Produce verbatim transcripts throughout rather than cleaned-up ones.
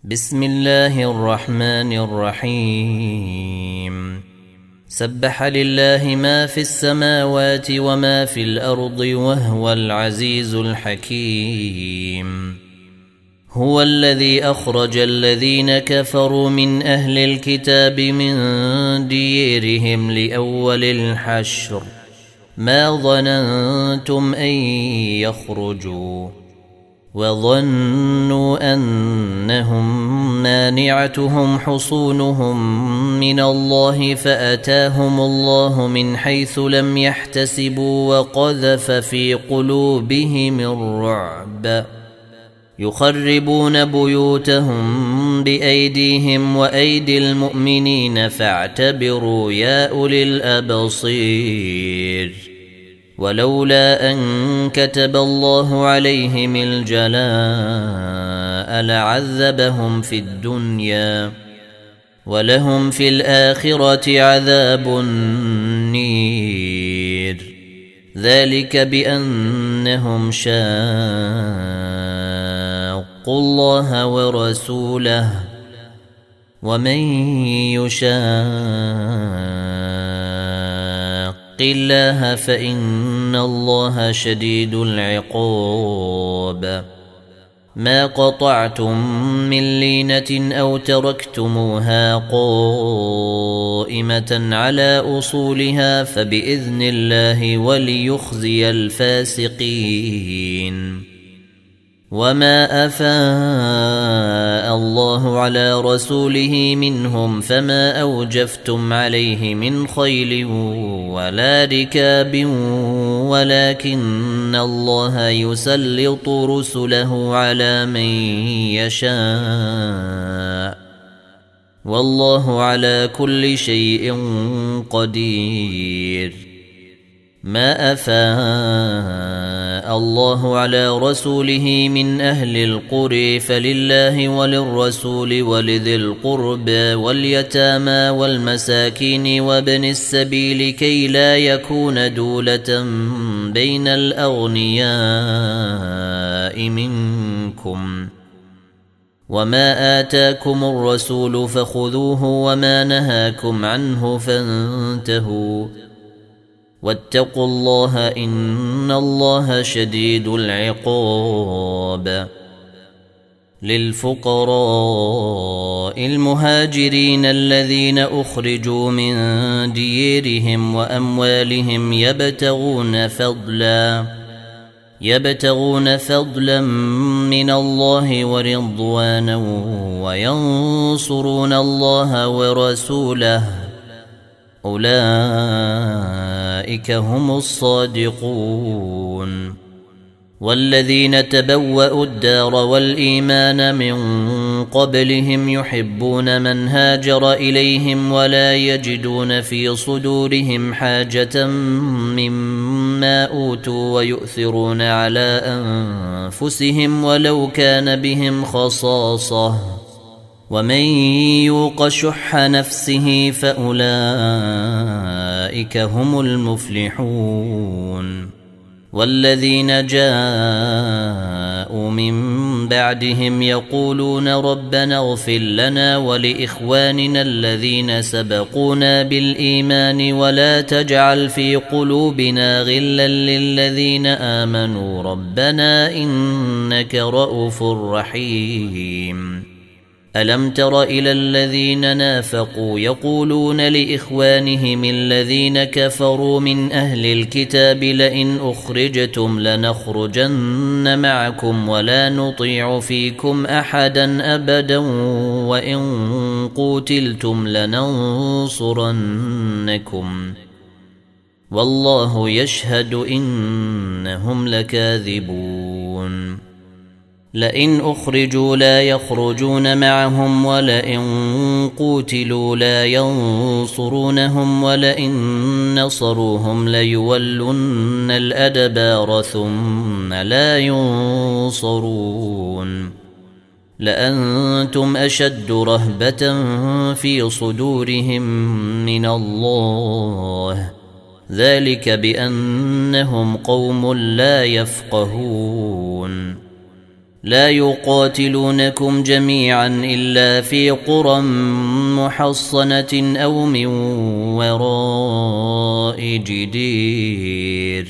بسم الله الرحمن الرحيم سبح لله ما في السماوات وما في الأرض وهو العزيز الحكيم هو الذي أخرج الذين كفروا من أهل الكتاب من ديرهم لأول الحشر ما ظننتم أن يخرجوا وظنوا أنهم مانعتهم حصونهم من الله فأتاهم الله من حيث لم يحتسبوا وقذف في قلوبهم الرعب يخربون بيوتهم بأيديهم وأيدي المؤمنين فاعتبروا يا أولي الأبصير ولولا أن كتب الله عليهم الجلاء لعذبهم في الدنيا ولهم في الآخرة عذاب النير ذلك بأنهم شاقوا الله ورسوله ومن يشاق الله فإن الله شديد العقاب ما قطعتم من لينة أو تركتموها قائمة على أصولها فبإذن الله وليخزي الفاسقين وما أفاء الله على رسوله منهم فما أوجفتم عليه من خيل ولا ركاب ولكن الله يسلط رسله على من يشاء والله على كل شيء قدير ما أفاء الله على رسوله من أهل القرى فلله وللرسول ولذي القربى واليتامى والمساكين وابن السبيل كي لا يكون دولة بين الأغنياء منكم وما آتاكم الرسول فخذوه وما نهاكم عنه فانتهوا واتقوا الله إن الله شديد العقاب للفقراء المهاجرين الذين أخرجوا من ديرهم وأموالهم يبتغون فضلا يبتغون فضلا من الله ورضوانا وينصرون الله ورسوله أولئك هم الصادقون والذين تبوأوا الدار والإيمان من قبلهم يحبون من هاجر إليهم ولا يجدون في صدورهم حاجة مما أوتوا ويؤثرون على أنفسهم ولو كان بهم خصاصة ومن يوق شح نفسه فأولئك هم المفلحون والذين جاءوا من بعدهم يقولون ربنا اغفر لنا ولإخواننا الذين سبقونا بالإيمان ولا تجعل في قلوبنا غلا للذين آمنوا ربنا إنك رؤوف رحيم ألم تر إلى الذين نافقوا يقولون لإخوانهم الذين كفروا من أهل الكتاب لئن أخرجتم لنخرجن معكم ولا نطيع فيكم أحدا أبدا وإن قوتلتم لننصرنكم والله يشهد إنهم لكاذبون لئن أخرجوا لا يخرجون معهم ولئن قوتلوا لا ينصرونهم ولئن نصروهم ليولن الأدبار ثم لا ينصرون لأنتم أشد رهبة في صدورهم من الله ذلك بأنهم قوم لا يفقهون لا يقاتلونكم جميعا إلا في قرى محصنة أو من وراء جدير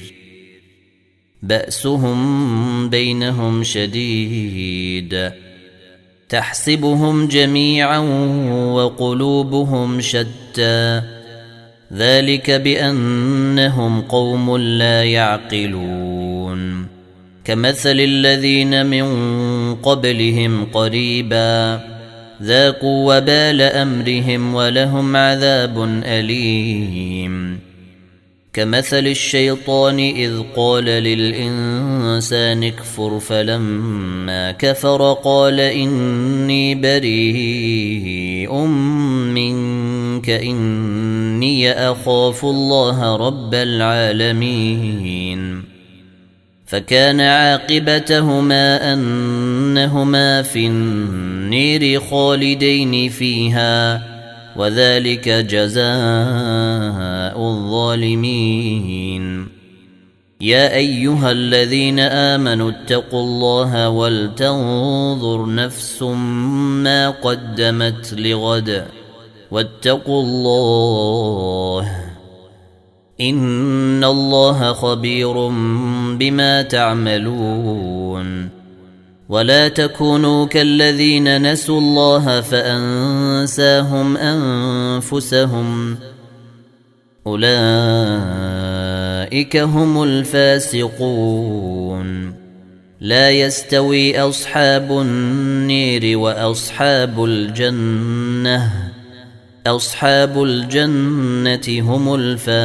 بأسهم بينهم شديد تحسبهم جميعا وقلوبهم شتى ذلك بأنهم قوم لا يعقلون كمثل الذين من قبلهم قريبا ذاقوا وبال أمرهم ولهم عذاب أليم كمثل الشيطان إذ قال للإنسان اكفر فلما كفر قال إني بريء منك إني أخاف الله رب العالمين فكان عاقبتهما أنهما في النير خالدين فيها وذلك جزاء الظالمين يا أيها الذين آمنوا اتقوا الله ولتنظر نفس ما قدمت لغد واتقوا الله إن الله خبير بما تعملون ولا تكونوا كالذين نسوا الله فأنساهم أنفسهم أولئك هم الفاسقون لا يستوي أصحاب النير وأصحاب الجنة أصحاب الجنة هم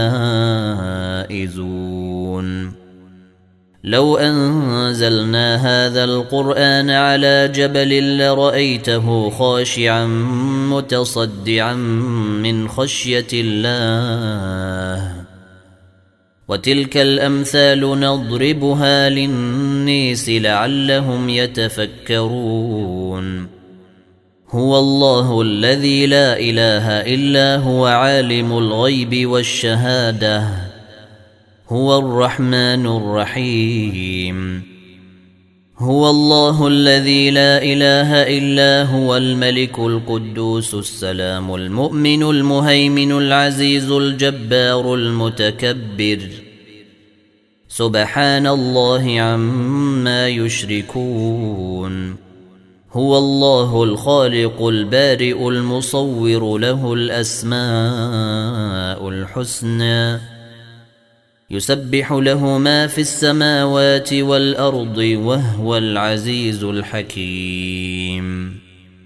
الفائزون لو أنزلنا هذا القرآن على جبل لرأيته خاشعا متصدعا من خشية الله وتلك الأمثال نضربها للناس لعلهم يتفكرون هو الله الذي لا إله إلا هو عالم الغيب والشهادة هو الرحمن الرحيم هو الله الذي لا إله إلا هو الملك القدوس السلام المؤمن المهيمن العزيز الجبار المتكبر سبحان الله عما يشركون هو الله الخالق البارئ المصور له الأسماء الحسنى يسبح له ما في السماوات والأرض وهو العزيز الحكيم